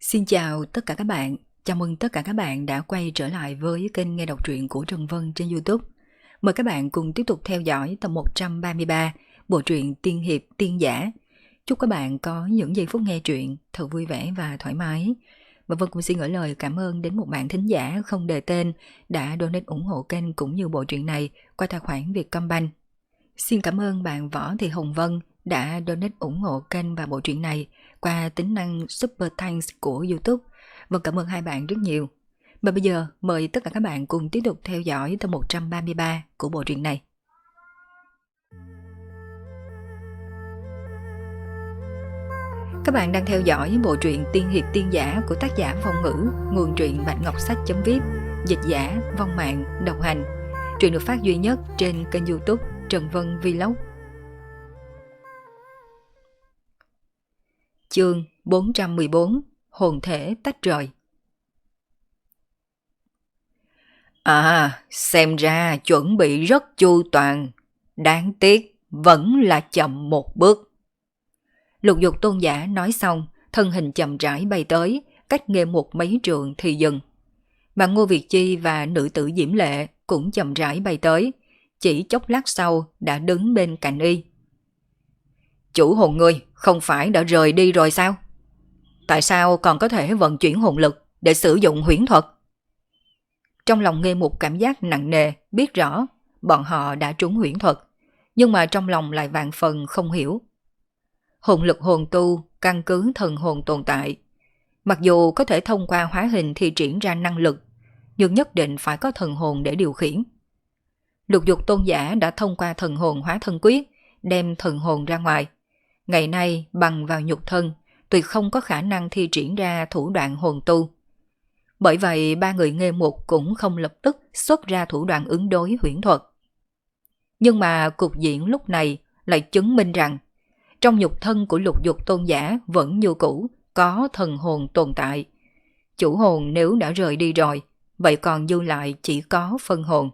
Xin chào tất cả các bạn, chào mừng tất cả các bạn đã quay trở lại với kênh nghe đọc truyện của Trần Vân trên YouTube. Mời các bạn cùng tiếp tục theo dõi tập 133 bộ truyện Tiên Hiệp Tiên Giả. Chúc các bạn có những giây phút nghe truyện thật vui vẻ và thoải mái. Và Vân cũng xin gửi lời cảm ơn đến một bạn thính giả không đề tên đã donate ủng hộ kênh cũng như bộ truyện này qua tài khoản Vietcombank. Xin cảm ơn bạn Võ Thị Hồng Vân đã donate ủng hộ kênh và bộ truyện này qua tính năng Super Thanks của YouTube. Vâng, cảm ơn hai bạn rất nhiều. Và bây giờ mời tất cả các bạn cùng tiếp tục theo dõi tập 133 của bộ truyện này. Các bạn đang theo dõi bộ truyện Tiên Hiệp Tiên Giả của tác giả Phong Ngữ, nguồn truyện Bạch Ngọc Sách.vip, dịch giả Vong Mạng, độc hành. Truyện được phát duy nhất trên kênh YouTube Trần Vân Vlog. Chương 414, hồn thể tách rời. Xem ra chuẩn bị rất chu toàn. Đáng tiếc vẫn là chậm một bước. Lục Dục Tôn giả nói xong, thân hình chậm rãi bay tới, cách Nghê Mục mấy trượng thì dừng. Mà Ngô Việt Chi và nữ tử Diễm Lệ cũng chậm rãi bay tới, chỉ chốc lát sau đã đứng bên cạnh y. Chủ hồn ngươi không phải đã rời đi rồi sao? Tại sao còn có thể vận chuyển hồn lực để sử dụng huyễn thuật? Trong lòng Nghê Mục cảm giác nặng nề, biết rõ bọn họ đã trúng huyễn thuật, nhưng mà trong lòng lại vạn phần không hiểu. Hồn lực hồn tu căn cứ thần hồn tồn tại. Mặc dù có thể thông qua hóa hình thi triển ra năng lực, nhưng nhất định phải có thần hồn để điều khiển. Lục Dục Tôn giả đã thông qua thần hồn hóa thân quyết, đem thần hồn ra ngoài. Ngày nay bằng vào nhục thân, tuyệt không có khả năng thi triển ra thủ đoạn hồn tu. Bởi vậy ba người Nghê Mục cũng không lập tức xuất ra thủ đoạn ứng đối huyễn thuật. Nhưng mà cục diện lúc này lại chứng minh rằng trong nhục thân của Lục Dục Tôn giả vẫn như cũ có thần hồn tồn tại. Chủ hồn nếu đã rời đi rồi, vậy còn dư lại chỉ có phân hồn.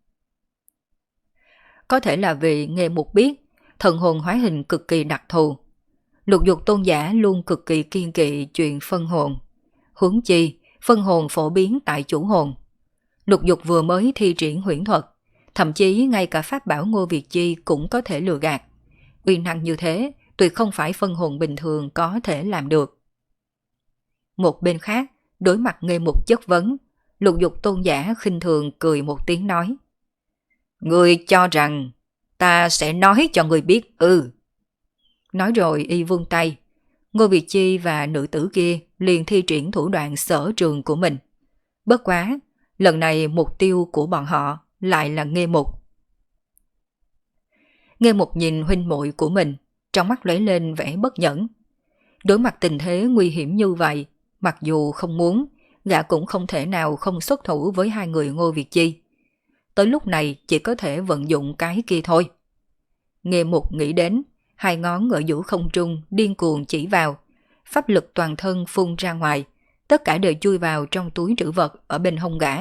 Có thể là vì Nghê Mục biết thần hồn hóa hình cực kỳ đặc thù. Lục Dục Tôn giả luôn cực kỳ kiên kỵ chuyện phân hồn. Huống chi, phân hồn phổ biến tại chủ hồn. Lục Dục vừa mới thi triển huyễn thuật, thậm chí ngay cả pháp bảo Ngô Việt Chi cũng có thể lừa gạt. Uy năng như thế, tuyệt không phải phân hồn bình thường có thể làm được. Một bên khác, đối mặt Nghê Mục chất vấn, Lục Dục Tôn giả khinh thường cười một tiếng nói. Ngươi cho rằng ta sẽ nói cho ngươi biết ư? Nói rồi y vung tay. Ngô Việt Chi và nữ tử kia liền thi triển thủ đoạn sở trường của mình. Bất quá, lần này mục tiêu của bọn họ lại là Nghê Mục. Nghê Mục nhìn huynh muội của mình, trong mắt lóe lên vẻ bất nhẫn. Đối mặt tình thế nguy hiểm như vậy, mặc dù không muốn, gã cũng không thể nào không xuất thủ với hai người Ngô Việt Chi. Tới lúc này chỉ có thể vận dụng cái kia thôi. Nghê Mục nghĩ đến, hai ngón ở giữa không trung điên cuồng chỉ vào, pháp lực toàn thân phun ra ngoài, tất cả đều chui vào trong túi trữ vật ở bên hông gã.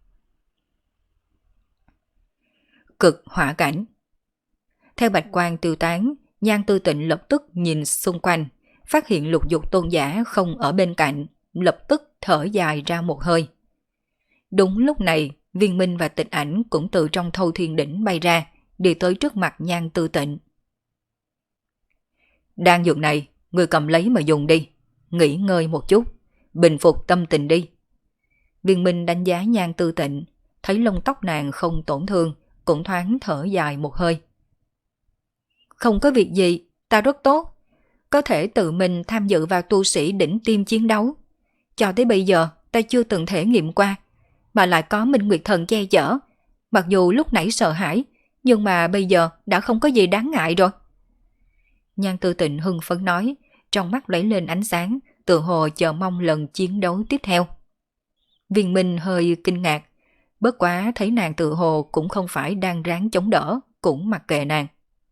Cực hỏa cảnh. Theo bạch quang tiêu tán, Nhan Tư Tịnh lập tức nhìn xung quanh, phát hiện Lục Dục Tôn giả không ở bên cạnh, lập tức thở dài ra một hơi. Đúng lúc này, Viên Minh và Tịch Ảnh cũng từ trong Thâu Thiên Đỉnh bay ra, đi tới trước mặt Nhan Tư Tịnh. Đan dược này, người cầm lấy mà dùng đi, nghỉ ngơi một chút, bình phục tâm tình đi. Viên Minh đánh giá Nhan Tư Tịnh, thấy lông tóc nàng không tổn thương, cũng thoáng thở dài một hơi. Không có việc gì, ta rất tốt, có thể tự mình tham dự vào tu sĩ đỉnh tiêm chiến đấu. Cho tới bây giờ ta chưa từng thể nghiệm qua, mà lại có Minh Nguyệt Thần che chở. Mặc dù lúc nãy sợ hãi, nhưng mà bây giờ đã không có gì đáng ngại rồi. Nhan Tư Tịnh hưng phấn nói, trong mắt lóe lên ánh sáng, tự hồ chờ mong lần chiến đấu tiếp theo. Viên Minh hơi kinh ngạc, bất quá thấy nàng tự hồ cũng không phải đang ráng chống đỡ, cũng mặc kệ nàng.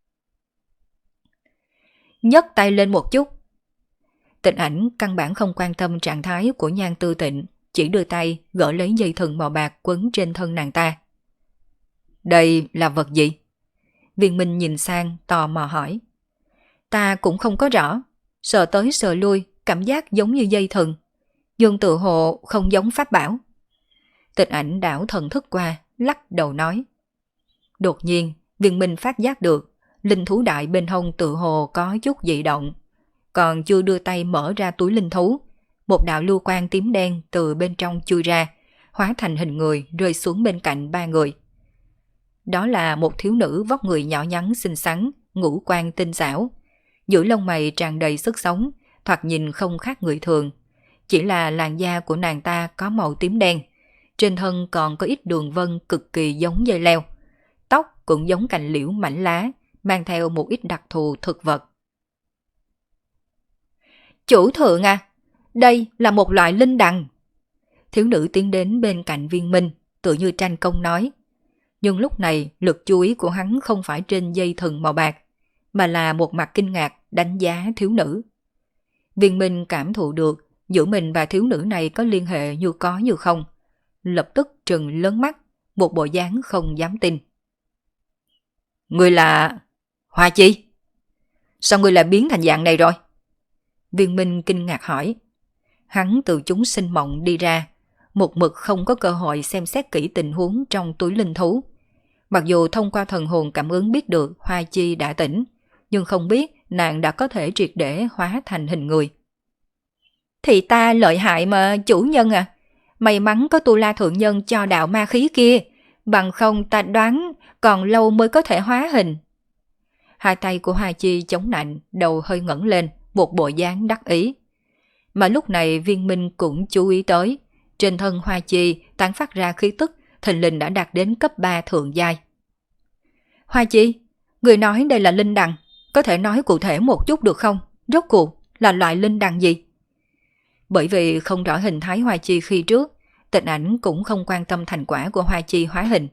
Nhấc tay lên một chút. Tịnh Ảnh căn bản không quan tâm trạng thái của Nhan Tư Tịnh, chỉ đưa tay gỡ lấy dây thừng màu bạc quấn trên thân nàng ta. Đây là vật gì? Viên Minh nhìn sang tò mò hỏi. Ta cũng không có rõ, sờ tới sờ lui, cảm giác giống như dây thừng. nhưng tự hồ không giống pháp bảo. Tịch Ảnh đảo thần thức qua, lắc đầu nói. Đột nhiên, Viên Minh phát giác được, linh thú đại bên hông tự hồ có chút dị động. Còn chưa đưa tay mở ra túi linh thú, một đạo lưu quang tím đen từ bên trong chui ra, hóa thành hình người rơi xuống bên cạnh ba người. Đó là một thiếu nữ vóc người nhỏ nhắn xinh xắn, ngũ quan tinh xảo. Giữa lông mày tràn đầy sức sống, thoạt nhìn không khác người thường. Chỉ là làn da của nàng ta có màu tím đen, trên thân còn có ít đường vân cực kỳ giống dây leo. Tóc cũng giống cành liễu mảnh lá, mang theo một ít đặc thù thực vật. Chủ thượng à, đây là một loại linh đằng. Thiếu nữ tiến đến bên cạnh Viên Minh, tự như tranh công nói. Nhưng lúc này lực chú ý của hắn không phải trên dây thừng màu bạc, mà là một mặt kinh ngạc đánh giá thiếu nữ. Viên Minh cảm thụ được giữa mình và thiếu nữ này có liên hệ như có như không, lập tức trừng lớn mắt, một bộ dáng không dám tin. Ngươi là... Hoa Chi? Sao ngươi lại biến thành dạng này rồi? Viên Minh kinh ngạc hỏi. Hắn từ chúng sinh mộng đi ra, một mực không có cơ hội xem xét kỹ tình huống trong túi linh thú. Mặc dù thông qua thần hồn cảm ứng biết được Hoa Chi đã tỉnh, nhưng không biết nàng đã có thể triệt để hóa thành hình người. Thì ta lợi hại mà chủ nhân à, may mắn có Tu La Thượng Nhân cho đạo ma khí kia, bằng không ta đoán còn lâu mới có thể hóa hình. Hai tay của Hoa Chi chống nạnh, đầu hơi ngẩng lên, một bộ dáng đắc ý. Mà lúc này Viên Minh cũng chú ý tới, trên thân Hoa Chi tán phát ra khí tức, thình lình đã đạt đến cấp 3 thượng giai. Hoa Chi, người nói đây là linh đằng, có thể nói cụ thể một chút được không? Rốt cuộc là loại linh đằng gì? Bởi vì không rõ hình thái Hoa Chi khi trước, Tịch Ảnh cũng không quan tâm thành quả của Hoa Chi hóa hình.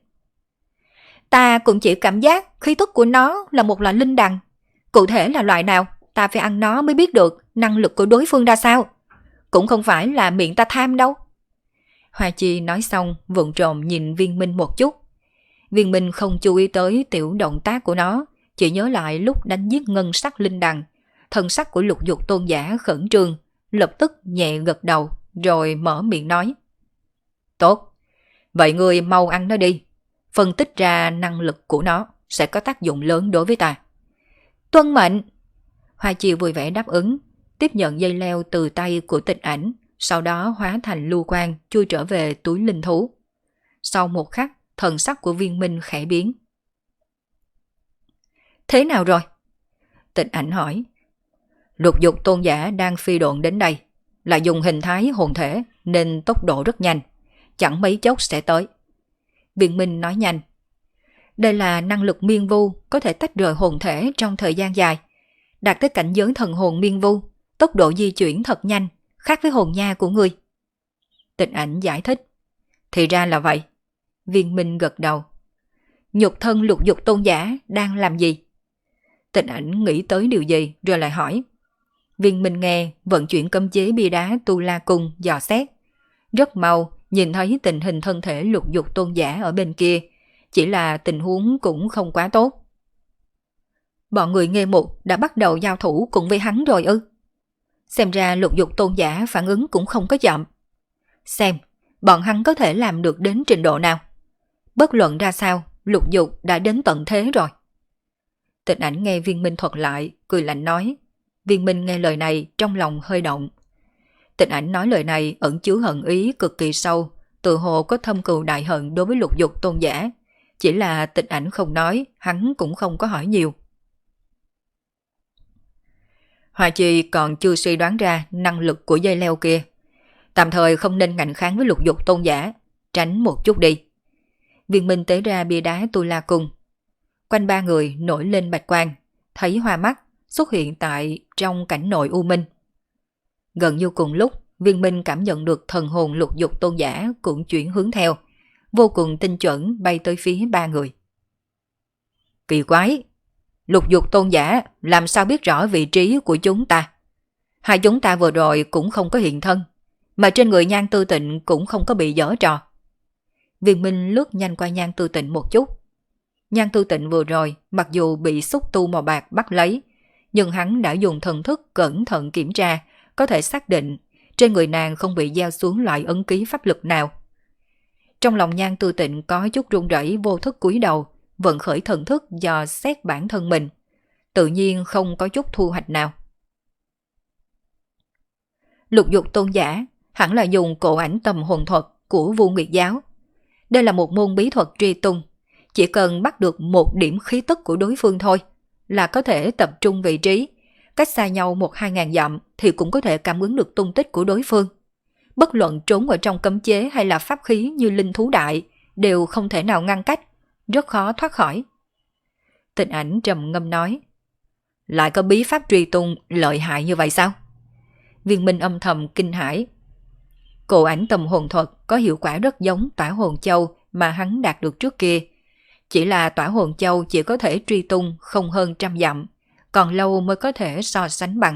Ta cũng chỉ cảm giác khí tức của nó là một loại linh đằng. Cụ thể là loại nào, ta phải ăn nó mới biết được năng lực của đối phương ra sao. Cũng không phải là miệng ta tham đâu. Hoa Chi nói xong vụng trộm nhìn Viên Minh một chút. Viên Minh không chú ý tới tiểu động tác của nó, chỉ nhớ lại lúc đánh giết ngân sắc linh đằng. Thần sắc của Lục Dục Tôn giả khẩn trương, lập tức nhẹ gật đầu, rồi mở miệng nói. Tốt, vậy ngươi mau ăn nó đi. Phân tích ra năng lực của nó sẽ có tác dụng lớn đối với ta. Tuân mệnh. Hoa Chi vui vẻ đáp ứng, tiếp nhận dây leo từ tay của Tịch Ảnh, sau đó hóa thành lưu quang chui trở về túi linh thú. Sau một khắc, thần sắc của Viên Minh khẽ biến. Thế nào rồi? Tịch Ảnh hỏi. Lục Dục Tôn giả đang phi độn đến đây, là dùng hình thái hồn thể nên tốc độ rất nhanh, chẳng mấy chốc sẽ tới. Viên Minh nói nhanh. Đây là năng lực miên vu, có thể tách rời hồn thể trong thời gian dài. Đạt tới cảnh giới thần hồn miên vu, tốc độ di chuyển thật nhanh, khác với hồn nha của ngươi. Tịch Ảnh giải thích. Thì ra là vậy. Viên Minh gật đầu. Nhục thân Lục Dục Tôn giả đang làm gì? Tịch Ảnh nghĩ tới điều gì rồi lại hỏi. Viên Minh nghe vận chuyển cấm chế bia đá Tu La Cung dò xét. Rất mau nhìn thấy tình hình thân thể Lục Dục Tôn giả ở bên kia, chỉ là tình huống cũng không quá tốt. Bọn người Nghê Mục đã bắt đầu giao thủ cùng với hắn rồi ư? Xem ra Lục Dục Tôn giả phản ứng cũng không có chậm. Xem, bọn hắn có thể làm được đến trình độ nào? Bất luận ra sao, Lục Dục đã đến tận thế rồi. Tịch Ảnh nghe Viên Minh thuật lại, cười lạnh nói. Viên Minh nghe lời này trong lòng hơi động. Tịch Ảnh nói lời này ẩn chứa hận ý cực kỳ sâu, tự hồ có thâm cừu đại hận đối với Lục Dục Tôn giả. Chỉ là Tịch Ảnh không nói, hắn cũng không có hỏi nhiều. Hoa Chi còn chưa suy đoán ra năng lực của dây leo kia. Tạm thời không nên ngạnh kháng với Lục Dục Tôn giả, tránh một chút đi. Viên Minh tế ra bia đá Tu La Cung. Quanh ba người nổi lên bạch quang, thấy hoa mắt xuất hiện tại trong cảnh nội u minh. Gần như cùng lúc, Viên Minh cảm nhận được thần hồn Lục Dục Tôn giả cũng chuyển hướng theo, vô cùng tinh chuẩn bay tới phía ba người. Kỳ quái, Lục Dục Tôn giả làm sao biết rõ vị trí của chúng ta? Hai chúng ta vừa rồi cũng không có hiện thân, mà trên người Nhan Tư Tịnh cũng không có bị giở trò. Viên Minh lướt nhanh qua Nhan Tư Tịnh một chút. Nhan Tư Tịnh vừa rồi mặc dù bị xúc tu màu bạc bắt lấy, nhưng hắn đã dùng thần thức cẩn thận kiểm tra, có thể xác định trên người nàng không bị gieo xuống loại ấn ký pháp lực nào. Trong lòng Nhan Tư Tịnh có chút run rẩy, vô thức cúi đầu, vận khởi thần thức dò xét bản thân mình. Tự nhiên không có chút thu hoạch nào. Lục Dục tôn giả hẳn là dùng cổ ảnh tầm hồn thuật của Vu Nguyệt giáo. Đây là một môn bí thuật truy tung. Chỉ cần bắt được một điểm khí tức của đối phương thôi là có thể tập trung vị trí. Cách xa nhau 1-2 ngàn dặm thì cũng có thể cảm ứng được tung tích của đối phương. Bất luận trốn ở trong cấm chế hay là pháp khí như linh thú đại đều không thể nào ngăn cách, rất khó thoát khỏi. Tịnh Ảnh trầm ngâm nói, lại có bí pháp truy tung lợi hại như vậy sao? Viên Minh âm thầm kinh hãi. Cổ ảnh tầm hồn thuật có hiệu quả rất giống tỏa hồn châu mà hắn đạt được trước kia. Chỉ là tỏa hồn châu chỉ có thể truy tung không hơn 100 dặm, còn lâu mới có thể so sánh bằng.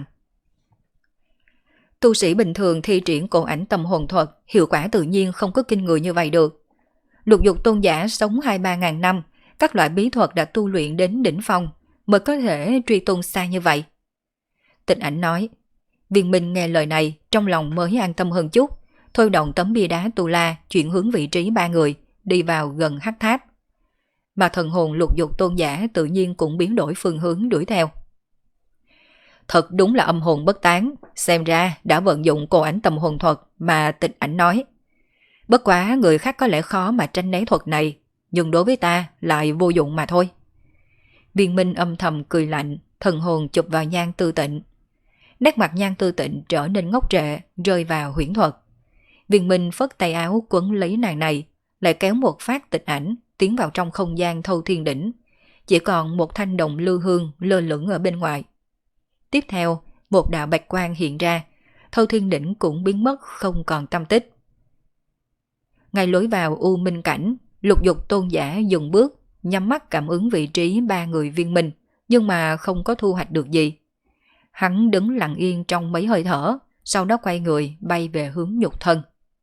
Tu sĩ bình thường thi triển cổ ảnh tầm hồn thuật, hiệu quả tự nhiên không có kinh người như vậy được. Lục Dục tôn giả sống 2-3 ngàn năm, các loại bí thuật đã tu luyện đến đỉnh phong, mới có thể truy tung xa như vậy. Tịnh Ảnh nói. Viên Minh nghe lời này, trong lòng mới an tâm hơn chút, thôi động tấm bia đá tu la chuyển hướng vị trí 3 người, đi vào gần hắc tháp. Mà thần hồn Lục Dục tôn giả tự nhiên cũng biến đổi phương hướng đuổi theo. Thật đúng là âm hồn bất tán, xem ra đã vận dụng cổ ảnh tầm hồn thuật mà Tịnh Ảnh nói. Bất quá người khác có lẽ khó mà tránh né thuật này, nhưng đối với ta lại vô dụng mà thôi. Viên Minh âm thầm cười lạnh, thần hồn chụp vào Nhan Tư Tịnh. Nét mặt Nhan Tư Tịnh trở nên ngốc trệ, rơi vào huyễn thuật. Viên Minh phất tay áo quấn lấy nàng này, lại kéo một phát Tịnh Ảnh tiến vào trong không gian Thâu Thiên Đỉnh. Chỉ còn một thanh đồng lưu hương lơ lửng ở bên ngoài. Tiếp theo, một đạo bạch quang hiện ra, Thâu Thiên Đỉnh cũng biến mất không còn tăm tích. Ngay lối vào U Minh Cảnh, Lục Dục tôn giả dừng bước, nhắm mắt cảm ứng vị trí 3 người Viên Minh, nhưng mà không có thu hoạch được gì. Hắn đứng lặng yên trong mấy hơi thở, sau đó quay người bay về hướng nhục thân.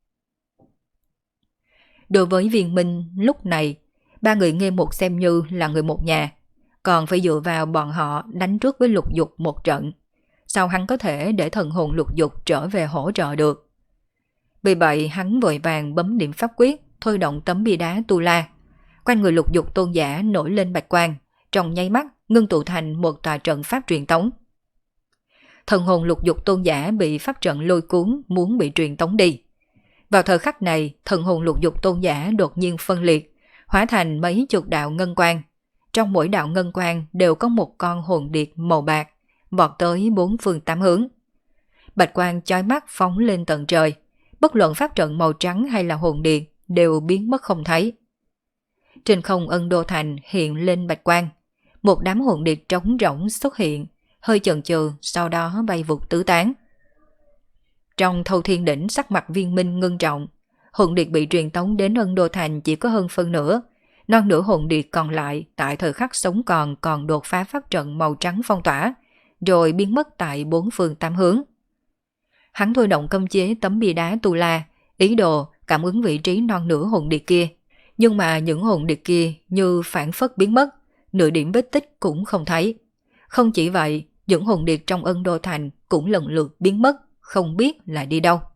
Đối với Viên Minh lúc này, 3 người nghe một xem như là người một nhà, còn phải dựa vào bọn họ đánh trước với Lục Dục một trận. Sao hắn có thể để thần hồn Lục Dục trở về hỗ trợ được? Vì vậy hắn vội vàng bấm điểm pháp quyết, thôi động tấm bia đá tu la. Quanh người Lục Dục tôn giả nổi lên bạch quang, trong nháy mắt ngưng tụ thành một tòa trận pháp truyền tống. Thần hồn Lục Dục tôn giả bị pháp trận lôi cuốn, muốn bị truyền tống đi. Vào thời khắc này, thần hồn Lục Dục tôn giả đột nhiên phân liệt, hóa thành mấy chục đạo ngân quang. Trong mỗi đạo ngân quang đều có một con hồn điệp màu bạc, vọt tới 4 phương 8 hướng. Bạch quang chói mắt phóng lên tận trời, bất luận pháp trận màu trắng hay là hồn điệp đều biến mất không thấy. Trên không Ân Đô Thành hiện lên bạch quang, một đám hồn điệp trống rỗng xuất hiện, hơi chần chừ, sau đó bay vụt tứ tán. Trong Thâu Thiên Đỉnh sắc mặt Viên Minh ngưng trọng, hồn điệp bị truyền tống đến Ân Đô Thành chỉ có hơn phân nửa, non nửa hồn điệp còn lại tại thời khắc sống còn đột phá pháp trận màu trắng phong tỏa, rồi biến mất tại 4 phương 8 hướng. Hắn thôi động cấm chế tấm bia đá tu la, ý đồ cảm ứng vị trí non nửa hồn điệp kia, nhưng mà những hồn điệp kia như phản phất biến mất, nửa điểm vết tích cũng không thấy. Không chỉ vậy, những hồn điệp trong Ân Đô Thành cũng lần lượt biến mất, không biết là đi đâu.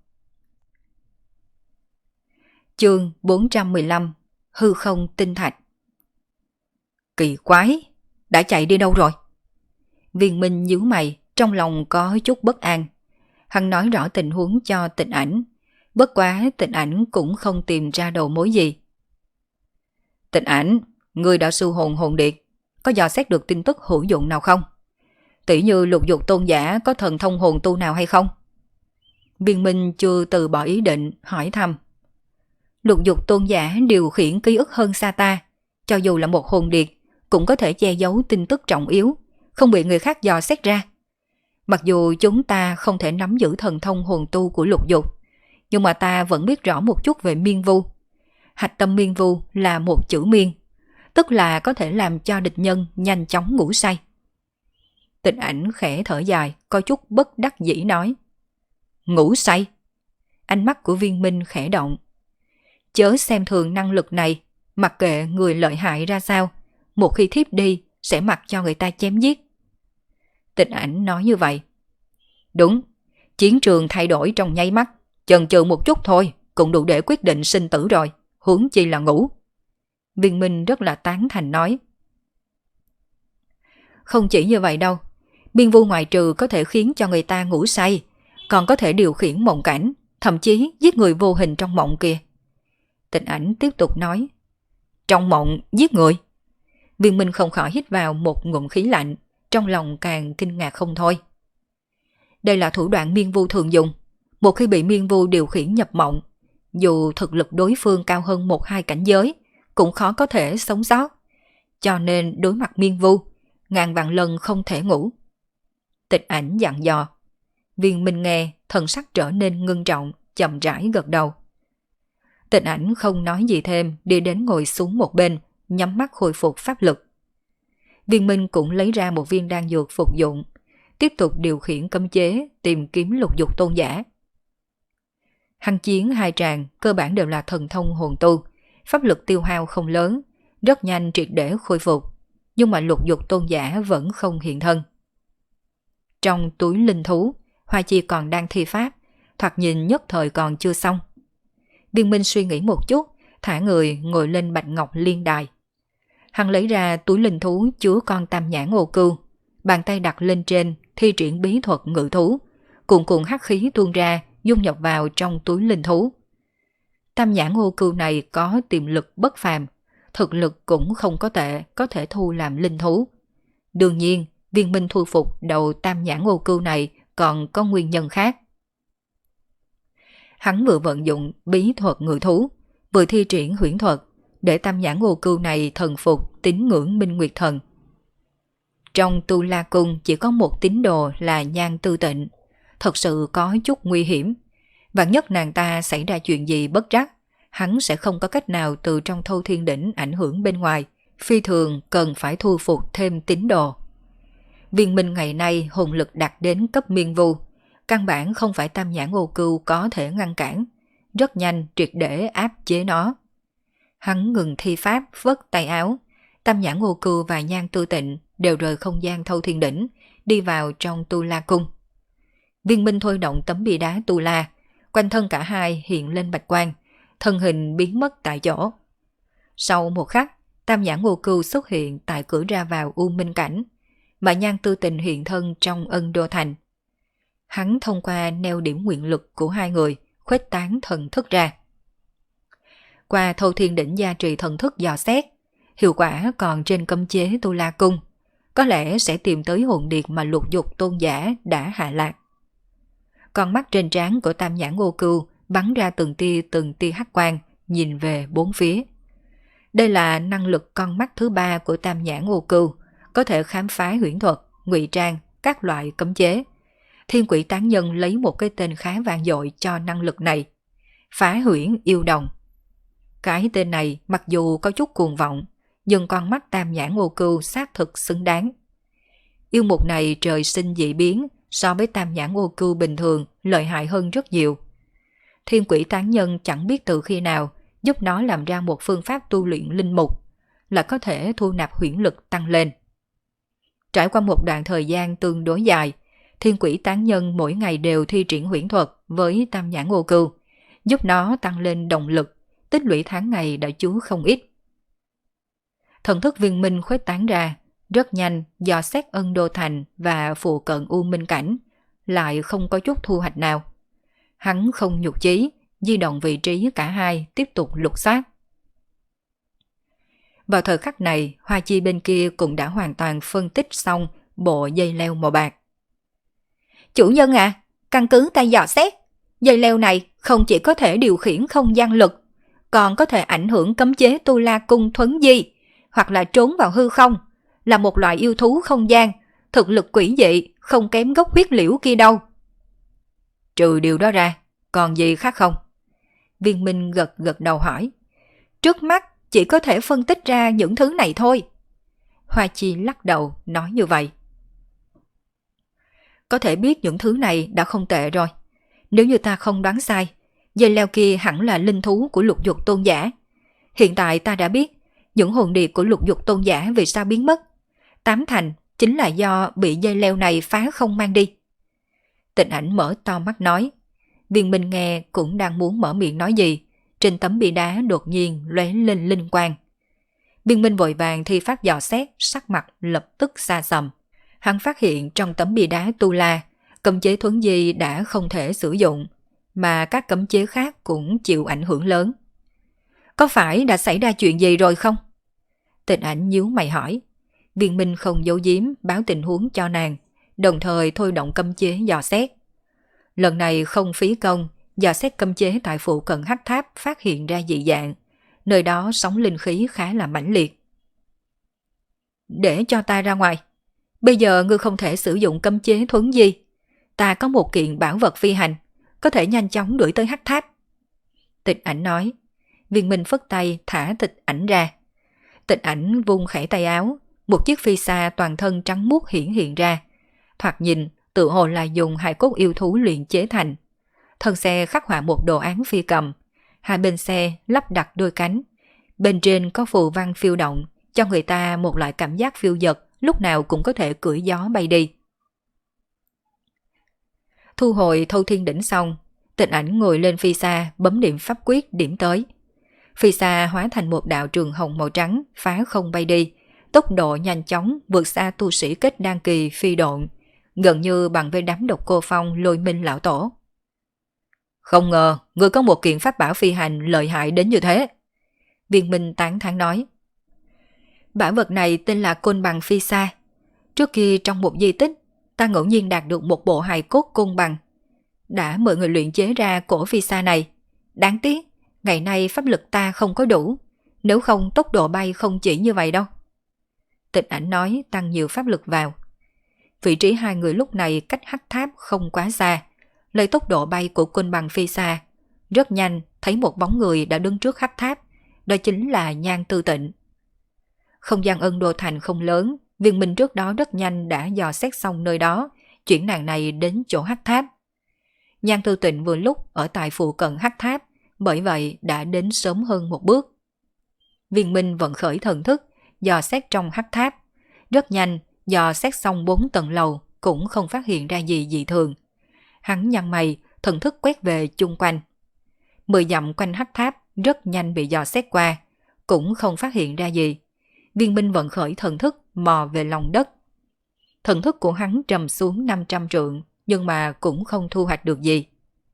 Chương 415: Hư không tinh thạch. Kỳ quái, đã chạy đi đâu rồi? Viên Minh nhíu mày, trong lòng có chút bất an. Hắn nói rõ tình huống cho Tịnh Ảnh, bất quá Tịnh Ảnh cũng không tìm ra đầu mối gì. Tịnh Ảnh, ngươi đã sưu hồn hồn điệp, có dò xét được tin tức hữu dụng nào không? Tỷ như Lục Dục tôn giả có thần thông hồn tu nào hay không? Viên Minh chưa từ bỏ ý định, hỏi thăm. Lục Dục tôn giả điều khiển ký ức hơn xa ta, cho dù là một hồn điệp cũng có thể che giấu tin tức trọng yếu, không bị người khác dò xét ra. Mặc dù chúng ta không thể nắm giữ thần thông hồn tu của Lục Dục, nhưng mà ta vẫn biết rõ một chút về miên vu. Hạch tâm miên vu là một chữ miên, tức là có thể làm cho địch nhân nhanh chóng ngủ say. Tịnh Ảnh khẽ thở dài, có chút bất đắc dĩ nói. Ngủ say? Ánh mắt của Viên Minh khẽ động. Chớ xem thường năng lực này, mặc kệ người lợi hại ra sao, một khi thiếp đi sẽ mặc cho người ta chém giết. Tịnh Ảnh nói như vậy. Đúng, Chiến trường thay đổi trong nháy mắt, chần chừ một chút thôi cũng đủ để quyết định sinh tử rồi, huống chi là ngủ. Viên Minh rất là tán thành nói. Không chỉ như vậy đâu, miên vu ngoại trừ có thể khiến cho người ta ngủ say, còn có thể điều khiển mộng cảnh, thậm chí giết người vô hình trong mộng kìa. Tịch Ảnh tiếp tục nói. Trong mộng giết người? Viên Minh không khỏi hít vào một ngụm khí lạnh, trong lòng càng kinh ngạc không thôi. Đây là thủ đoạn miên vu thường dùng. Một khi bị miên vu điều khiển nhập mộng, dù thực lực đối phương cao hơn 1-2 cảnh giới, cũng khó có thể sống sót. Cho nên đối mặt miên vu, ngàn vạn lần không thể ngủ. Tịch Ảnh dặn dò. Viên Minh nghe, thần sắc trở nên ngưng trọng, chậm rãi gật đầu. Tịch Ảnh không nói gì thêm, đi đến ngồi xuống một bên, nhắm mắt hồi phục pháp lực. Viên Minh cũng lấy ra một viên đan dược phục dụng, tiếp tục điều khiển cấm chế tìm kiếm lục dục tôn giả. Hăng chiến 2 tràng cơ bản đều là thần thông hồn tu, pháp lực tiêu hao không lớn, rất nhanh triệt để khôi phục, nhưng mà lục dục tôn giả vẫn không hiện thân. Trong túi linh thú, Hoa Chi còn đang thi pháp, thoạt nhìn nhất thời còn chưa xong. Viên Minh suy nghĩ một chút, thả người ngồi lên bạch ngọc liên đài. Hắn lấy ra túi linh thú chứa con tam nhãn ô cưu, bàn tay đặt lên trên, thi triển bí thuật ngự thú, cuồn cuộn hắc khí tuôn ra, dung nhập vào trong túi linh thú. Tam nhãn ô cưu này có tiềm lực bất phàm, thực lực cũng không có tệ, có thể thu làm linh thú. Đương nhiên, Viên Minh thu phục đầu tam nhãn ô cưu này còn có nguyên nhân khác. Hắn vừa vận dụng bí thuật ngự thú, vừa thi triển huyễn thuật, để tam nhãn ô cưu này thần phục tín ngưỡng Minh Nguyệt Thần. Trong Tu La Cung chỉ có một tín đồ là Nhan Tư Tịnh, thật sự có chút nguy hiểm. Vạn nhất nàng ta xảy ra chuyện gì bất trắc, hắn sẽ không có cách nào từ trong Thâu Thiên Đỉnh ảnh hưởng bên ngoài, phi thường cần phải thu phục thêm tín đồ. Viên Minh ngày nay hồn lực đạt đến cấp miên vu, căn bản không phải tam nhãn ô cưu có thể ngăn cản, rất nhanh triệt để áp chế nó. Hắn ngừng thi pháp, vất tay áo, tam nhãn ô cưu và Nhan Tư Tịnh đều rời không gian Thâu Thiên Đỉnh, đi vào trong Tu La Cung. Viên Minh thôi động tấm bia đá Tu La, quanh thân cả hai hiện lên bạch quang, thân hình biến mất tại chỗ. Sau một khắc, tam nhãn ô cưu xuất hiện tại cửa ra vào U Minh Cảnh, mà Nhan Tư Tịnh hiện thân trong Ân Đô Thành. Hắn thông qua neo điểm nguyện lực của hai người, khuếch tán thần thức ra. Qua Thâu Thiên Đỉnh gia trì thần thức dò xét, hiệu quả còn trên cấm chế Tu La Cung, có lẽ sẽ tìm tới hồn điệp mà lục dục tôn giả đã hạ lạc. Con mắt trên trán của tam nhãn ô cưu bắn ra từng tia hắc quang, nhìn về bốn phía. Đây là năng lực con mắt thứ 3 của tam nhãn ô cưu, có thể khám phá huyễn thuật, ngụy trang, các loại cấm chế. Thiên Quỷ Tán Nhân lấy một cái tên khá vang dội cho năng lực này, Phá Huyễn Yêu Đồng. Cái tên này mặc dù có chút cuồng vọng, nhưng con mắt tam nhãn ô cưu xác thực xứng đáng. Yêu mục này trời sinh dị biến, so với tam nhãn ô cưu bình thường lợi hại hơn rất nhiều. Thiên Quỷ Tán Nhân chẳng biết từ khi nào giúp nó làm ra một phương pháp tu luyện linh mục, là có thể thu nạp huyễn lực tăng lên. Trải qua một đoạn thời gian tương đối dài, Thiên Quỷ Tán Nhân mỗi ngày đều thi triển huyễn thuật với tam nhãn ô cưu, giúp nó tăng lên động lực, tích lũy tháng ngày đã chú không ít. Thần thức Viên Minh khuếch tán ra, rất nhanh dò xét Ân Đô Thành và phụ cận U Minh Cảnh, lại không có chút thu hoạch nào. Hắn không nhục chí, di động vị trí cả hai tiếp tục lục soát. Vào thời khắc này, Hoa Chi bên kia cũng đã hoàn toàn phân tích xong bộ dây leo màu bạc. Chủ nhân à, căn cứ ta dò xét, dây leo này không chỉ có thể điều khiển không gian lực, còn có thể ảnh hưởng cấm chế Tu La Cung thuấn di, hoặc là trốn vào hư không, là một loại yêu thú không gian, thực lực quỷ dị, không kém gốc huyết liễu kia đâu. Trừ điều đó ra, còn gì khác không? Viên Minh gật đầu hỏi. Trước mắt chỉ có thể phân tích ra những thứ này thôi. Hoa Chi lắc đầu nói như vậy. Có thể biết những thứ này đã không tệ rồi. Nếu như ta không đoán sai, dây leo kia hẳn là linh thú của lục dục tôn giả. Hiện tại ta đã biết những hồn điệp của lục dục tôn giả vì sao biến mất. 8 thành chính là do bị dây leo này phá không mang đi. Tịnh Ảnh mở to mắt nói. Viên Minh nghe cũng đang muốn mở miệng nói gì, trên tấm bia đá đột nhiên lóe lên linh quang. Viên Minh vội vàng thi pháp dò xét, sắc mặt lập tức xa sầm. Hắn phát hiện trong tấm bia đá tu la, cấm chế thuấn di đã không thể sử dụng, mà các cấm chế khác cũng chịu ảnh hưởng lớn. Có phải đã xảy ra chuyện gì rồi không? Tịnh Ảnh nhíu mày hỏi. Viên Minh không giấu giếm báo tình huống cho nàng, đồng thời thôi động cấm chế dò xét. Lần này không phí công, dò xét cấm chế tại phụ cận hắc tháp phát hiện ra dị dạng, nơi đó sóng linh khí khá là mãnh liệt. Để cho ta ra ngoài. Bây giờ ngươi không thể sử dụng cấm chế thuấn di. Ta có một kiện bảo vật phi hành, có thể nhanh chóng đuổi tới hắc tháp. Tịch Ảnh nói. Viên Minh phất tay thả Tịch Ảnh ra. Tịch Ảnh vung khẽ tay áo, một chiếc phi xa toàn thân trắng muốt hiện ra. Thoạt nhìn tự hồ là dùng hài cốt yêu thú luyện chế thành. Thân xe khắc họa một đồ án phi cầm, hai bên xe lắp đặt đôi cánh. Bên trên có phù văn phiêu động, cho người ta một loại cảm giác phiêu dật, lúc nào cũng có thể cưỡi gió bay đi. Thu hồi Thâu Thiên Đỉnh xong, Tịnh Ảnh ngồi lên phi xa, bấm niệm pháp quyết điểm tới. Phi xa hóa thành một đạo trường hồng màu trắng, phá không bay đi, tốc độ nhanh chóng vượt xa tu sĩ kết đan kỳ phi độn, gần như bằng với đám độc cô phong Lôi Minh lão tổ. Không ngờ, ngươi có một kiện pháp bảo phi hành lợi hại đến như thế. Viên Minh tán thán nói. Bảo vật này tên là Côn Bằng Phi Sa. Trước kia trong một di tích, ta ngẫu nhiên đạt được một bộ hài cốt côn bằng. Đã mời người luyện chế ra cổ phi sa này. Đáng tiếc, ngày nay pháp lực ta không có đủ, nếu không tốc độ bay không chỉ như vậy đâu. Tịch Ảnh nói tăng nhiều pháp lực vào. Vị trí hai người lúc này cách hắc tháp không quá xa, lấy tốc độ bay của Côn Bằng Phi Sa, rất nhanh thấy một bóng người đã đứng trước hắc tháp, đó chính là Nhan Tư Tịnh. Không gian Ân Đô Thành không lớn, Viên Minh trước đó rất nhanh đã dò xét xong nơi đó, chuyển nàng này đến chỗ hắc tháp. Nhan Tư Tịnh vừa lúc ở tại phụ cận hắc tháp, bởi vậy đã đến sớm hơn một bước. Viên Minh vận khởi thần thức, dò xét trong hắc tháp. Rất nhanh, dò xét xong 4 tầng lầu, cũng không phát hiện ra gì dị thường. Hắn nhăn mày, thần thức quét về chung quanh. 10 dặm quanh hắc tháp rất nhanh bị dò xét qua, cũng không phát hiện ra gì. Viên Minh vận khởi thần thức mò về lòng đất. Thần thức của hắn trầm xuống 500 trượng, nhưng mà cũng không thu hoạch được gì.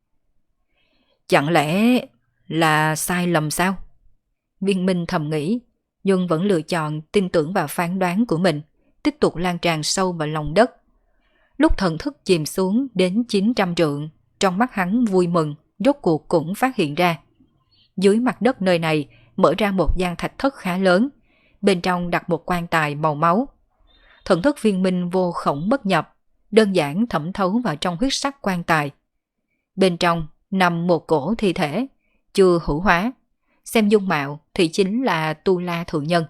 Chẳng lẽ là sai lầm sao? Viên Minh thầm nghĩ, nhưng vẫn lựa chọn tin tưởng vào phán đoán của mình, tiếp tục lan tràn sâu vào lòng đất. Lúc thần thức chìm xuống đến 900 trượng, trong mắt hắn vui mừng, rốt cuộc cũng phát hiện ra. Dưới mặt đất nơi này mở ra một gian thạch thất khá lớn, bên trong đặt một quan tài màu máu. Thần thức Viên Minh vô khổng bất nhập, đơn giản thẩm thấu vào trong huyết sắc quan tài. Bên trong nằm một cổ thi thể, chưa hữu hóa, xem dung mạo thì chính là Tu La thượng nhân.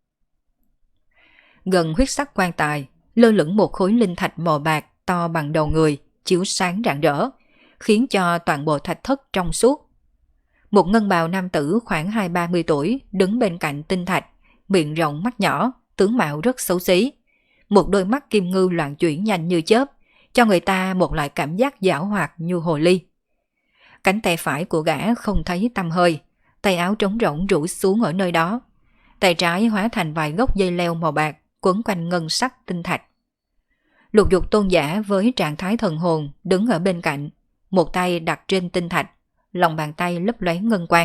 Gần huyết sắc quan tài lơ lửng một khối linh thạch màu bạc to bằng đầu người, chiếu sáng rạng rỡ, khiến cho toàn bộ thạch thất trong suốt. Một ngân bào nam tử khoảng 20-30 tuổi đứng bên cạnh tinh thạch, miệng rộng mắt nhỏ, tướng mạo rất xấu xí. Một đôi mắt kim ngưu loạn chuyển nhanh như chớp, cho người ta một loại cảm giác giảo hoạt như hồ ly. Cánh tay phải của gã không thấy tăm hơi, tay áo trống rỗng rủ xuống ở nơi đó. Tay trái hóa thành vài gốc dây leo màu bạc quấn quanh ngân sắc tinh thạch. Lục Dục tôn giả với trạng thái thần hồn đứng ở bên cạnh, một tay đặt trên tinh thạch, lòng bàn tay lấp lóe ngân quang.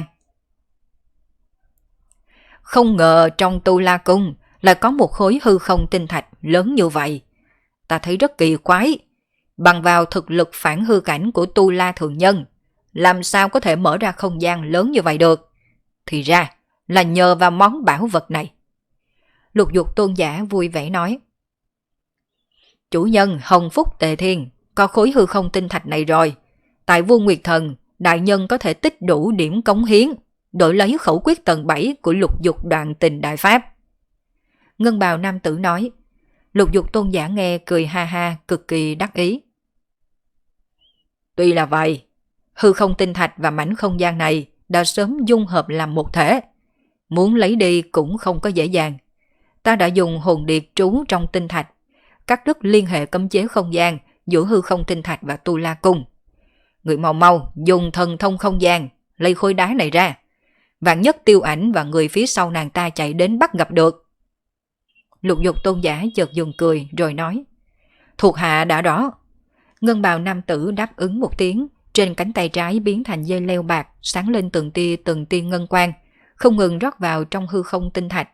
Không ngờ trong Tu La Cung lại có một khối hư không tinh thạch lớn như vậy. Ta thấy rất kỳ quái. Bằng vào thực lực phản hư cảnh của Tu La thượng nhân, làm sao có thể mở ra không gian lớn như vậy được? Thì ra là nhờ vào món bảo vật này. Lục Dục tôn giả vui vẻ nói. Chủ nhân Hồng Phúc Tề Thiên có khối hư không tinh thạch này rồi. Tại Vua Nguyệt Thần, đại nhân có thể tích đủ điểm cống hiến, đổi lấy khẩu quyết tầng 7 của Lục Dục Đoạn Tình Đại Pháp. Ngân bào nam tử nói. Lục Dục tôn giả nghe cười ha ha, cực kỳ đắc ý. Tuy là vậy, hư không tinh thạch và mảnh không gian này đã sớm dung hợp làm một thể. Muốn lấy đi cũng không có dễ dàng. Ta đã dùng hồn điệp trú trong tinh thạch, cắt đứt liên hệ cấm chế không gian giữa hư không tinh thạch và Tu La Cung. Người mau mau dùng thần thông không gian, lấy khối đá này ra. Vạn nhất Tiêu Ảnh và người phía sau nàng ta chạy đến bắt gặp được. Lục Dục tôn giả chợt dùng cười rồi nói. Thuộc hạ đã rõ. Ngân bào nam tử đáp ứng một tiếng, trên cánh tay trái biến thành dây leo bạc, sáng lên từng tia ngân quang, không ngừng rót vào trong hư không tinh thạch.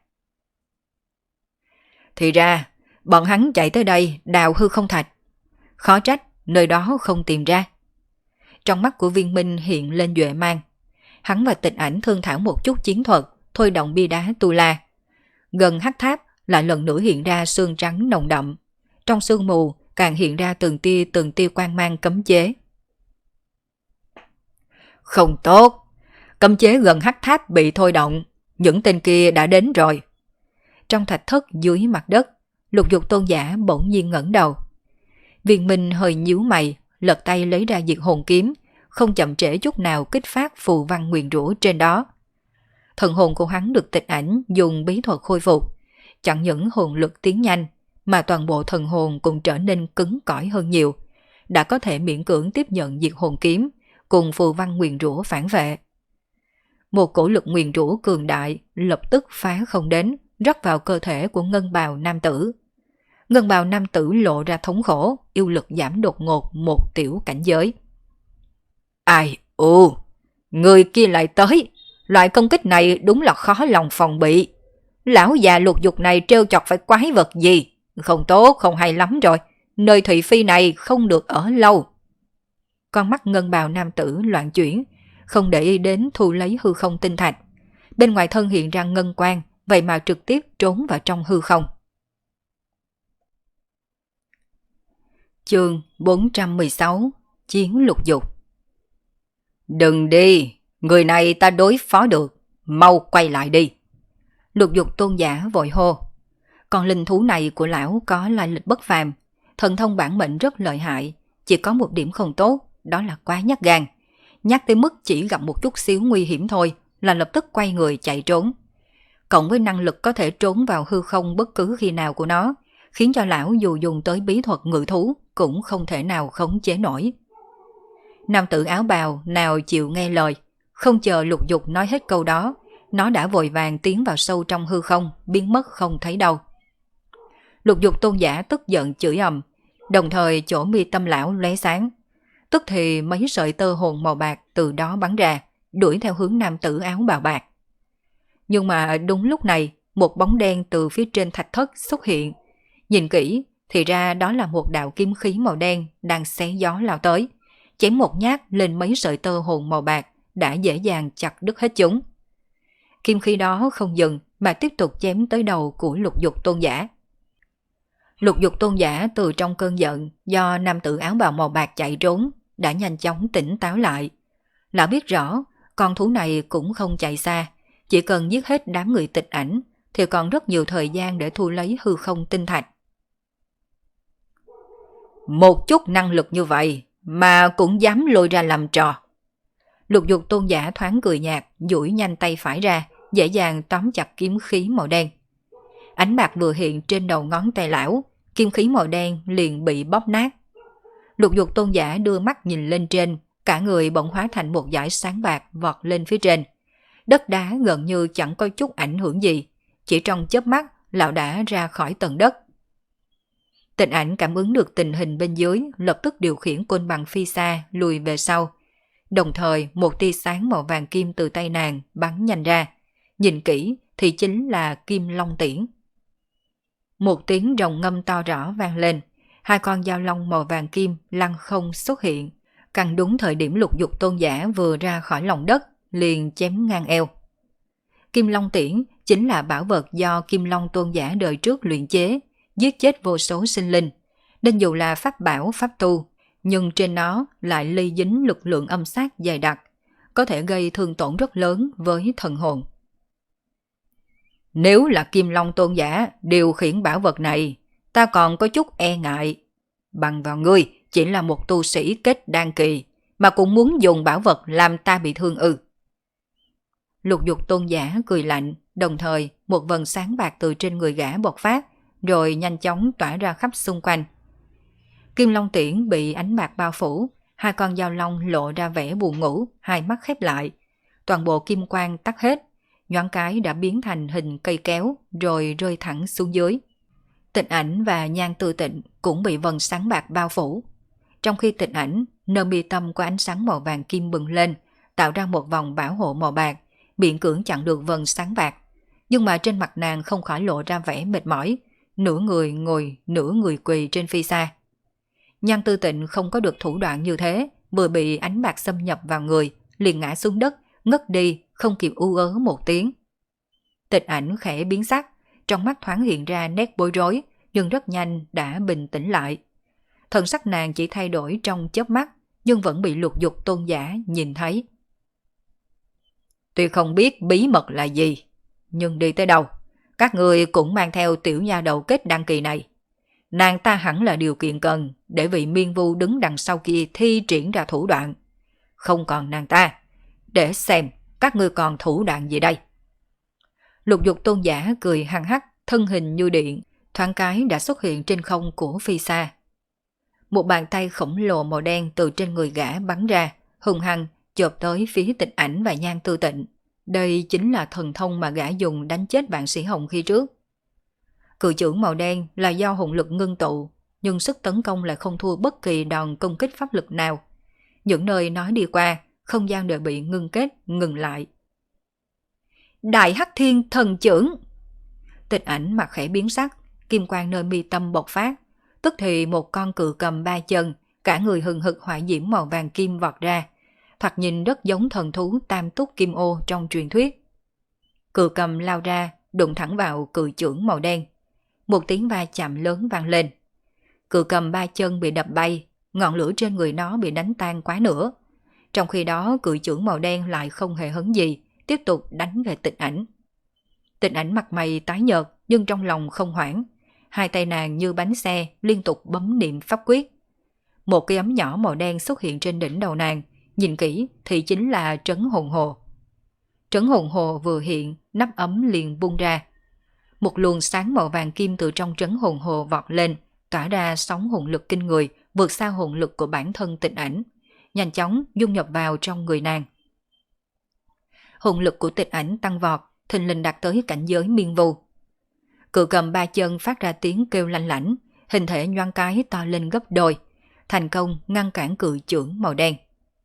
Thì ra, bọn hắn chạy tới đây đào hư không thạch. Khó trách, nơi đó không tìm ra. Trong mắt của Viên Minh hiện lên duệ mang. Hắn và Tịch Ảnh thương thảo một chút chiến thuật, thôi động bia đá tu la. Gần hắc tháp lại lần nữa hiện ra sương trắng nồng đậm. Trong sương mù càng hiện ra từng tia quang mang cấm chế. Không tốt, cấm chế gần hắc tháp bị thôi động, những tên kia đã đến rồi. Trong thạch thất dưới mặt đất, Lục Dục tôn giả bỗng nhiên ngẩng đầu. Viên Minh hơi nhíu mày, lật tay lấy ra diệt hồn kiếm, không chậm trễ chút nào kích phát phù văn nguyền rủa trên đó. Thần hồn của hắn được Tịch Ảnh dùng bí thuật khôi phục, chẳng những hồn lực tiến nhanh, mà toàn bộ thần hồn cũng trở nên cứng cỏi hơn nhiều, đã có thể miễn cưỡng tiếp nhận diệt hồn kiếm cùng phù văn nguyền rủa phản vệ. Một cổ lực nguyền rủa cường đại lập tức phá không đến, rót vào cơ thể của ngân bào nam tử. Ngân bào nam tử lộ ra thống khổ, yêu lực giảm đột ngột một tiểu cảnh giới. Ai ồ, người kia lại tới, loại công kích này đúng là khó lòng phòng bị. Lão già Lục Dục này trêu chọc phải quái vật gì? Không tốt, không hay lắm rồi, nơi thị phi này không được ở lâu. Con mắt ngân bào nam tử loạn chuyển, không để ý đến thu lấy hư không tinh thạch. Bên ngoài thân hiện ra ngân quang, vậy mà trực tiếp trốn vào trong hư không. Chương 416 Chiến Lục Dục. Đừng đi, người này ta đối phó được, mau quay lại đi. Lục Dục tôn giả vội hô. Con linh thú này của lão có lai lịch bất phàm, thần thông bản mệnh rất lợi hại, chỉ có một điểm không tốt, đó là quá nhát gan. Nhát tới mức chỉ gặp một chút xíu nguy hiểm thôi là lập tức quay người chạy trốn. Cộng với năng lực có thể trốn vào hư không bất cứ khi nào của nó, khiến cho lão dù dùng tới bí thuật ngự thú cũng không thể nào khống chế nổi. Nam tử áo bào nào chịu nghe lời, không chờ Lục Dục nói hết câu đó, nó đã vội vàng tiến vào sâu trong hư không, biến mất không thấy đâu. Lục Dục tôn giả tức giận chửi ầm, đồng thời chỗ mi tâm lão lóe sáng. Tức thì mấy sợi tơ hồn màu bạc từ đó bắn ra, đuổi theo hướng nam tử áo bào bạc. Nhưng mà đúng lúc này, một bóng đen từ phía trên thạch thất xuất hiện. Nhìn kỹ thì ra đó là một đạo kim khí màu đen đang xé gió lao tới, chém một nhát lên mấy sợi tơ hồn màu bạc, đã dễ dàng chặt đứt hết chúng. Kim khí đó không dừng mà tiếp tục chém tới đầu của Lục Dục tôn giả. Lục Dục tôn giả từ trong cơn giận do nam tử áo bào màu bạc chạy trốn đã nhanh chóng tỉnh táo lại. Lão biết rõ con thú này cũng không chạy xa, chỉ cần giết hết đám người Tịch Ảnh thì còn rất nhiều thời gian để thu lấy hư không tinh thạch. Một chút năng lực như vậy mà cũng dám lôi ra làm trò. Lục Dục tôn giả thoáng cười nhạt, duỗi nhanh tay phải ra, dễ dàng tóm chặt kiếm khí màu đen. Ánh bạc vừa hiện trên đầu ngón tay lão, kim khí màu đen liền bị bóp nát. Lục Dục tôn giả đưa mắt nhìn lên trên, cả người bỗng hóa thành một dải sáng bạc vọt lên phía trên. Đất đá gần như chẳng có chút ảnh hưởng gì, chỉ trong chớp mắt lão đã ra khỏi tầng đất. Tịch Ảnh cảm ứng được tình hình bên dưới, lập tức điều khiển côn bằng phi xa lùi về sau. Đồng thời một tia sáng màu vàng kim từ tay nàng bắn nhanh ra, nhìn kỹ thì chính là Kim Long Tiễn. Một tiếng rồng ngâm to rõ vang lên, hai con dao long màu vàng kim lăng không xuất hiện, căn đúng thời điểm Lục Dục tôn giả vừa ra khỏi lòng đất, liền chém ngang eo. Kim Long Tiễn chính là bảo vật do Kim Long tôn giả đời trước luyện chế, giết chết vô số sinh linh, nên dù là pháp bảo pháp tu, nhưng trên nó lại lây dính lực lượng âm sát dày đặc, có thể gây thương tổn rất lớn với thần hồn. Nếu là Kim Long tôn giả điều khiển bảo vật này, ta còn có chút e ngại. Bằng vào ngươi chỉ là một tu sĩ kết đan kỳ, mà cũng muốn dùng bảo vật làm ta bị thương ư. Lục Dục tôn giả cười lạnh, đồng thời một vầng sáng bạc từ trên người gã bộc phát, rồi nhanh chóng tỏa ra khắp xung quanh. Kim Long Tiễn bị ánh bạc bao phủ, hai con dao long lộ ra vẻ buồn ngủ, hai mắt khép lại. Toàn bộ kim quang tắt hết, nhoáng cái đã biến thành hình cây kéo rồi rơi thẳng xuống dưới. Tịnh Ảnh và Nhan Tư Tịnh cũng bị vầng sáng bạc bao phủ. Trong khi Tịnh Ảnh, nơi mi tâm có ánh sáng màu vàng kim bừng lên, tạo ra một vòng bảo hộ màu bạc, miễn cưỡng chặn được vầng sáng bạc. Nhưng mà trên mặt nàng không khỏi lộ ra vẻ mệt mỏi, nửa người ngồi, nửa người quỳ trên phi xa. Nhan Tư Tịnh không có được thủ đoạn như thế, vừa bị ánh bạc xâm nhập vào người, liền ngã xuống đất, ngất đi, không kịp u ớ một tiếng. Tịnh Ảnh khẽ biến sắc, trong mắt thoáng hiện ra nét bối rối, nhưng rất nhanh đã bình tĩnh lại. Thần sắc nàng chỉ thay đổi trong chớp mắt, nhưng vẫn bị Lục Dục Tôn giả nhìn thấy. Tuy không biết bí mật là gì, nhưng đi tới đâu, các người cũng mang theo tiểu nha đầu kết đăng kỳ này. Nàng ta hẳn là điều kiện cần để vị miên vu đứng đằng sau kia thi triển ra thủ đoạn. Không còn nàng ta, để xem các ngươi còn thủ đoạn gì đây. Lục Dục Tôn giả cười hăng hắc, thân hình như điện, thoáng cái đã xuất hiện trên không của phi xa. Một bàn tay khổng lồ màu đen từ trên người gã bắn ra, hung hăng chộp tới phía Tịnh Ảnh và Nhan Tư Tịnh. Đây chính là thần thông mà gã dùng đánh chết vạn sĩ Hồng khi trước. Cự chưởng màu đen là do hồn lực ngưng tụ, nhưng sức tấn công lại không thua bất kỳ đòn công kích pháp lực nào. Những nơi nó đi qua, không gian đều bị ngưng kết, ngừng lại. Đại Hắc Thiên Thần Chưởng! Tịnh Ảnh mặt khẽ biến sắc, kim quang nơi mi tâm bộc phát, tức thì một con cự cầm 3 chân, cả người hừng hực hỏa diễm màu vàng kim vọt ra, thoạt nhìn rất giống thần thú tam túc kim ô trong truyền thuyết. Cự cầm lao ra, đụng thẳng vào cự chưởng màu đen. Một tiếng va chạm lớn vang lên. Cự cầm 3 chân bị đập bay, ngọn lửa trên người nó bị đánh tan quá nửa. Trong khi đó cự chưởng màu đen lại không hề hấn gì, tiếp tục đánh về Tịnh Ảnh. Tịnh Ảnh mặt mày tái nhợt nhưng trong lòng không hoảng. Hai tay nàng như bánh xe liên tục bấm niệm pháp quyết. Một cái ấm nhỏ màu đen xuất hiện trên đỉnh đầu nàng, nhìn kỹ thì chính là trấn hồn hồ. Trấn hồn hồ vừa hiện, nắp ấm liền bung ra. Một luồng sáng màu vàng kim từ trong trấn hồn hồ vọt lên, tỏa ra sóng hồn lực kinh người, vượt xa hồn lực của bản thân Tịnh Ảnh, nhanh chóng dung nhập vào trong người nàng. Hồn lực của Tịnh Ảnh tăng vọt, thình lình đạt tới cảnh giới miên vu. Cự cầm 3 chân phát ra tiếng kêu lanh lảnh, hình thể nhoáng cái to lên gấp đôi, thành công ngăn cản cự chưởng màu đen.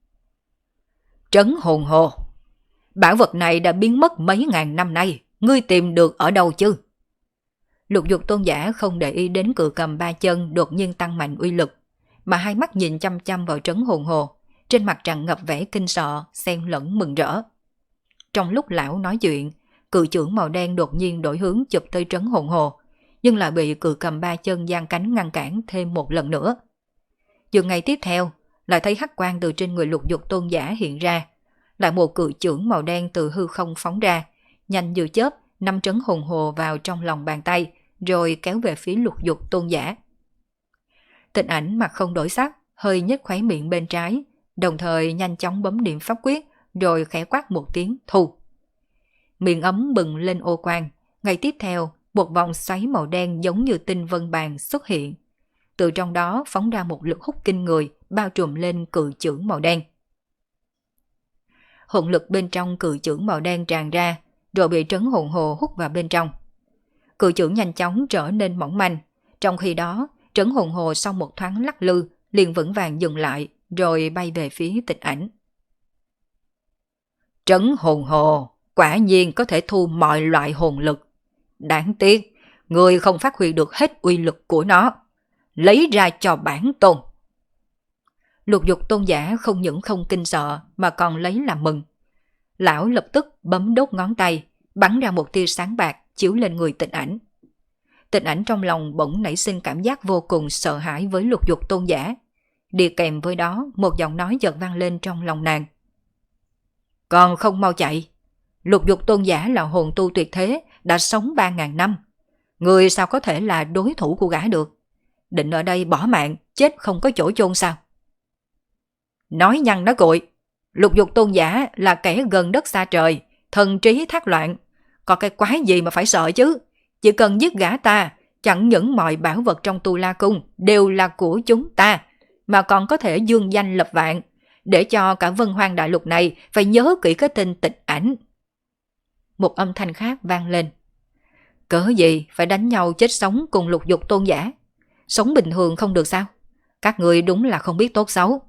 Trấn hồn hồ! Bảo vật này đã biến mất mấy ngàn năm nay, ngươi tìm được ở đâu chứ? Lục Dục Tôn giả không để ý đến cự cầm 3 chân đột nhiên tăng mạnh uy lực, mà hai mắt nhìn chăm chăm vào trấn hồn hồ, trên mặt tràn ngập vẻ kinh sợ, xen lẫn mừng rỡ. Trong lúc lão nói chuyện, cự chưởng màu đen đột nhiên đổi hướng chụp tới trấn hồn hồ, nhưng lại bị cự cầm 3 chân giang cánh ngăn cản thêm một lần nữa. Giờ ngày tiếp theo, lại thấy hắc quang từ trên người Lục Dục Tôn giả hiện ra, lại một cự chưởng màu đen từ hư không phóng ra, nhanh như chớp nắm trấn hồn hồ vào trong lòng bàn tay, rồi kéo về phía Lục Dục Tôn giả. Tịnh Ảnh mặt không đổi sắc, hơi nhếch khóe miệng bên trái, đồng thời nhanh chóng bấm niệm pháp quyết, rồi khẽ quát một tiếng thu. Miệng ấm bừng lên ô quang, ngay tiếp theo một vòng xoáy màu đen giống như tinh vân bàn xuất hiện. Từ trong đó phóng ra một lực hút kinh người, bao trùm lên cự chưởng màu đen. Hồn lực bên trong cự chưởng màu đen tràn ra, rồi bị trấn hồn hồ hút vào bên trong. Cự chưởng nhanh chóng trở nên mỏng manh, trong khi đó trấn hồn hồ sau một thoáng lắc lư liền vững vàng dừng lại, rồi bay về phía Tịnh Ảnh. Trấn hồn hồ quả nhiên có thể thu mọi loại hồn lực. Đáng tiếc, người không phát huy được hết uy lực của nó. Lấy ra cho bản tôn. Lục Dục Tôn giả không những không kinh sợ mà còn lấy làm mừng. Lão lập tức bấm đốt ngón tay, bắn ra một tia sáng bạc chiếu lên người Tịnh Ảnh. Tịnh Ảnh trong lòng bỗng nảy sinh cảm giác vô cùng sợ hãi với Lục Dục Tôn giả. Đi kèm với đó một giọng nói chợt vang lên trong lòng nàng. Còn không mau chạy. Lục Dục Tôn giả là hồn tu tuyệt thế, đã sống 3.000 năm. Người sao có thể là đối thủ của gã được? Định ở đây bỏ mạng, chết không có chỗ chôn sao? Nói nhăng nói cuội, Lục Dục Tôn giả là kẻ gần đất xa trời, thần trí thác loạn. Có cái quái gì mà phải sợ chứ? Chỉ cần giết gã ta, Chẳng những mọi bảo vật trong Tu La Cung đều là của chúng ta, mà còn có thể dương danh lập vạn, để cho cả Vân Hoang Đại Lục này phải nhớ kỹ cái tên Tịch Ảnh. Một âm thanh khác vang lên. Cớ gì phải đánh nhau chết sống cùng Lục Dục tôn giả? Sống bình thường không được sao? Các người đúng là không biết tốt xấu.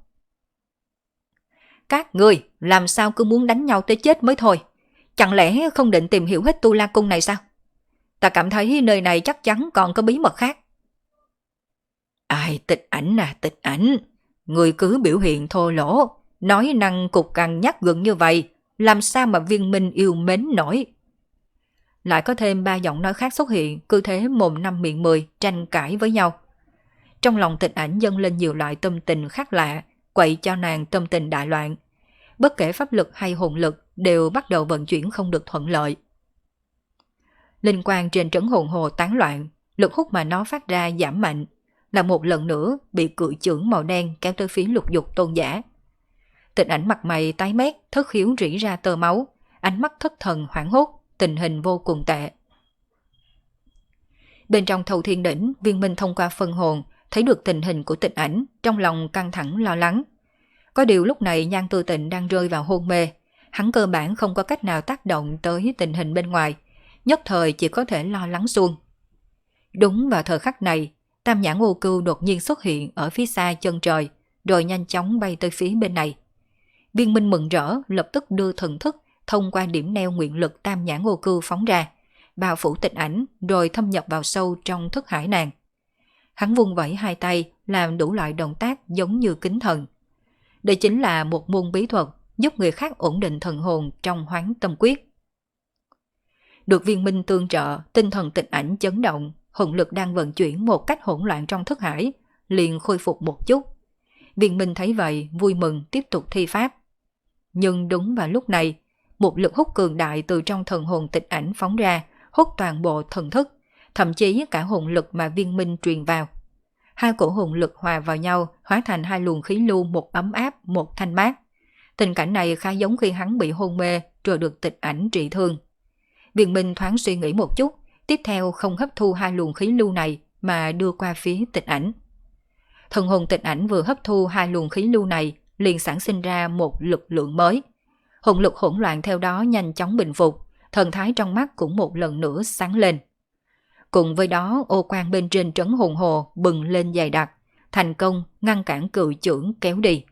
Các người làm sao cứ muốn đánh nhau tới chết mới thôi? Chẳng lẽ không định tìm hiểu hết Tu La Cung này sao? Ta cảm thấy nơi này chắc chắn còn có bí mật khác. Ai, Tịch Ảnh à, Tịch Ảnh. Người cứ biểu hiện thô lỗ, nói năng cục cằn nhắc gừng như vậy, làm sao mà Viên Minh yêu mến nổi? Lại có thêm 3 giọng nói khác xuất hiện, cứ thế mồm năm miệng 10 tranh cãi với nhau. Trong lòng Tịch Ảnh dâng lên nhiều loại tâm tình khác lạ, quậy cho nàng tâm tình đại loạn. Bất kể pháp lực hay hồn lực đều bắt đầu vận chuyển không được thuận lợi. Linh quang trên trấn hồn hồ tán loạn, lực hút mà nó phát ra giảm mạnh, là một lần nữa bị cự chưởng màu đen kéo tới phía Lục Dục tôn giả. Tịch Ảnh mặt mày tái mét, thất khiếu rỉ ra tơ máu, ánh mắt thất thần hoảng hốt, tình hình vô cùng tệ. Bên trong Thâu Thiên Đỉnh, Viên Minh thông qua phân hồn thấy được tình hình của Tịch Ảnh, trong lòng căng thẳng lo lắng. Có điều lúc này Nhan Tư Tịnh đang rơi vào hôn mê, hắn cơ bản không có cách nào tác động tới tình hình bên ngoài, nhất thời chỉ có thể lo lắng suông. Đúng vào thời khắc này, Tam Nhãn Ô Cưu đột nhiên xuất hiện ở phía xa chân trời, rồi nhanh chóng bay tới phía bên này. Viên Minh mừng rỡ, lập tức đưa thần thức thông qua điểm neo nguyện lực Tam Nhãn Ô Cưu phóng ra, bao phủ Tịch Ảnh, rồi thâm nhập vào sâu trong thức hải nàng. Hắn vung vẩy hai tay, làm đủ loại động tác giống như kính thần. Đây chính là một môn bí thuật giúp người khác ổn định thần hồn trong Hoán Tâm Quyết. Được Viên Minh tương trợ, tinh thần Tịch Ảnh chấn động, hồn lực đang vận chuyển một cách hỗn loạn trong thức hải, liền khôi phục một chút. Viên Minh thấy vậy, vui mừng tiếp tục thi pháp. Nhưng đúng vào lúc này, một lực hút cường đại từ trong thần hồn Tịch Ảnh phóng ra, hút toàn bộ thần thức, thậm chí cả hồn lực mà Viên Minh truyền vào. Hai cổ hồn lực hòa vào nhau, hóa thành hai luồng khí lưu, một ấm áp, một thanh mát. Tình cảnh này khá giống khi hắn bị hôn mê rồi được Tịch Ảnh trị thương. Viên Minh thoáng suy nghĩ một chút, tiếp theo không hấp thu hai luồng khí lưu này mà đưa qua phía Tịch Ảnh. Thần hồn Tịch Ảnh vừa hấp thu hai luồng khí lưu này, liền sản sinh ra một lực lượng mới. Hồn lực hỗn loạn theo đó nhanh chóng bình phục, thần thái trong mắt cũng một lần nữa sáng lên. Cùng với đó, ô quang bên trên trấn hồn hồ bừng lên dày đặc, thành công ngăn cản cự chưởng kéo đi.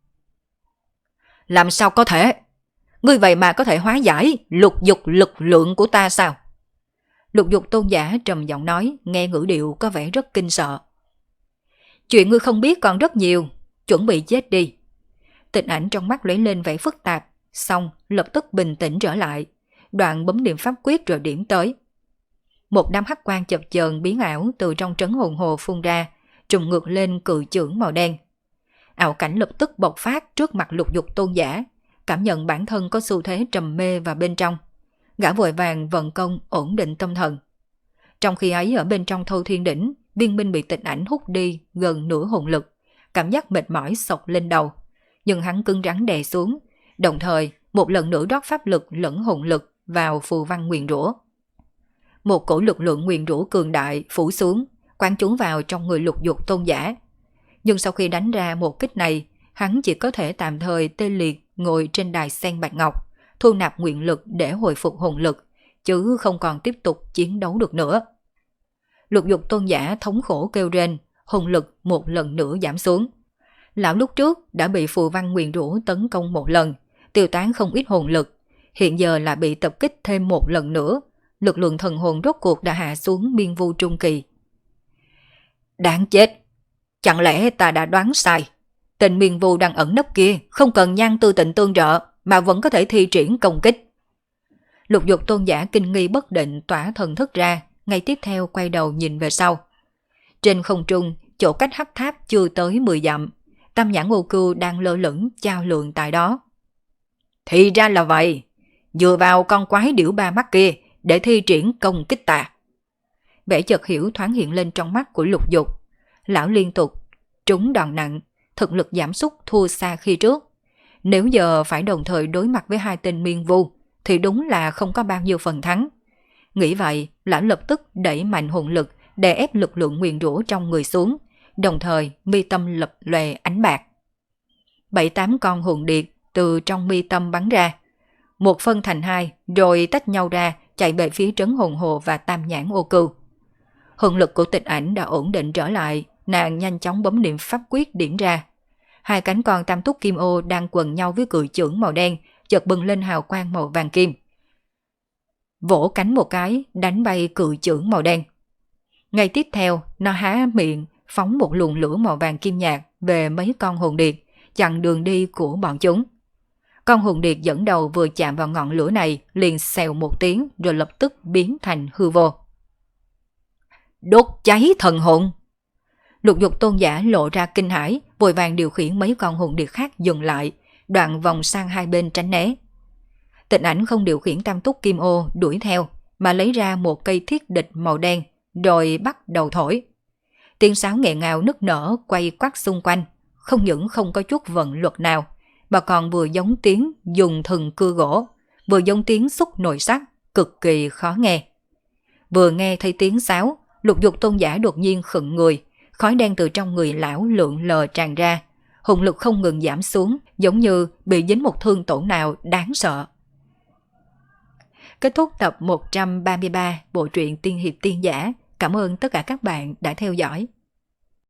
Làm sao có thể? Ngươi vậy mà có thể hóa giải Lục Dục lực lượng của ta sao? Lục Dục tôn giả trầm giọng nói, nghe ngữ điệu có vẻ rất kinh sợ. Chuyện ngươi không biết còn rất nhiều, chuẩn bị chết đi. Tịch Ảnh trong mắt lóe lên vẻ phức tạp, xong lập tức bình tĩnh trở lại, đoạn bấm niệm pháp quyết rồi điểm tới. Một đám hắc quang chập chờn biến ảo từ trong trấn hồn hồ phun ra, trùng ngược lên cự chưởng màu đen. Ảo cảnh lập tức bộc phát trước mặt Lục Dục tôn giả, cảm nhận bản thân có xu thế trầm mê vào bên trong. Gã vội vàng vận công ổn định tâm thần. Trong khi ấy ở bên trong Thâu Thiên Đỉnh, Viên Minh bị Tịch Ảnh hút đi gần nửa hồn lực, cảm giác mệt mỏi xộc lên đầu. Nhưng hắn cứng rắn đè xuống, đồng thời một lần nữa rót pháp lực lẫn hồn lực vào phù văn nguyền rủa. Một cổ lực lượng nguyền rủa cường đại phủ xuống, quán trú vào trong người Lục Dục tôn giả. Nhưng sau khi đánh ra một kích này, hắn chỉ có thể tạm thời tê liệt ngồi trên đài sen bạch ngọc, thu nạp nguyện lực để hồi phục hồn lực, chứ không còn tiếp tục chiến đấu được nữa. Lục Dục tôn giả thống khổ kêu rên, hồn lực một lần nữa giảm xuống. Lão lúc trước đã bị phù văn nguyền rủa tấn công một lần, tiêu tán không ít hồn lực, hiện giờ lại bị tập kích thêm một lần nữa, lực lượng thần hồn rốt cuộc đã hạ xuống miên vu trung kỳ. Đáng chết! Chẳng lẽ ta đã đoán sai? Tên miên vu đang ẩn nấp kia không cần Nhan Tư Tịnh tương trợ mà vẫn có thể thi triển công kích. Lục Dục tôn giả kinh nghi bất định tỏa thần thức ra, ngay tiếp theo quay đầu nhìn về sau. Trên không trung, chỗ cách hắc tháp chưa tới 10 dặm, Tam Nhãn Ô Cưu đang lơ lửng chao lượng tại đó. Thì ra là vậy, dựa vào con quái điểu ba mắt kia để thi triển công kích ta. Vẻ chợt hiểu thoáng hiện lên trong mắt của Lục Dục. Lão liên tục trúng đòn nặng, thực lực giảm sút thua xa khi trước. Nếu giờ phải đồng thời đối mặt với hai tên miên vu thì đúng là không có bao nhiêu phần thắng. Nghĩ vậy, lão lập tức đẩy mạnh hồn lực đè ép lực lượng nguyền rủa trong người xuống, đồng thời mi tâm lập lòe ánh bạc. 7-8 con hồn điệp từ trong mi tâm bắn ra, một phân thành hai rồi tách nhau ra chạy về phía Trấn Hồn Hồ và Tam Nhãn Ô Cưu. Hồn lực của Tịch Ảnh đã ổn định trở lại, nàng nhanh chóng bấm niệm pháp quyết điểm ra. Hai cánh con tam túc kim ô đang quần nhau với cự chưởng màu đen, chợt bừng lên hào quang màu vàng kim. Vỗ cánh một cái, đánh bay cự chưởng màu đen. Ngay tiếp theo, nó há miệng, phóng một luồng lửa màu vàng kim nhạt về mấy con hồn điệp, chặn đường đi của bọn chúng. Con hồn điệp dẫn đầu vừa chạm vào ngọn lửa này liền xèo một tiếng rồi lập tức biến thành hư vô. Đốt cháy thần hồn! Lục Dục Tôn giả lộ ra kinh hãi, vội vàng điều khiển mấy con hồn điệp khác dừng lại, đoạn vòng sang hai bên tránh né. Tịch Ảnh không điều khiển tam túc kim ô đuổi theo, mà lấy ra một cây thiết địch màu đen, rồi bắt đầu thổi. Tiếng sáo nghẹn ngào nức nở quay quắt xung quanh, không những không có chút vận luật nào, mà còn vừa giống tiếng dùng thừng cưa gỗ, vừa giống tiếng xúc nồi sắt, cực kỳ khó nghe. Vừa nghe thấy tiếng sáo, Lục Dục Tôn giả đột nhiên khựng người, khói đen từ trong người lão lượn lờ tràn ra, hồn lực không ngừng giảm xuống, giống như bị dính một thương tổn nào đáng sợ. Kết thúc tập 133 bộ truyện Tiên Hiệp Tiên Giả. Cảm ơn tất cả các bạn đã theo dõi.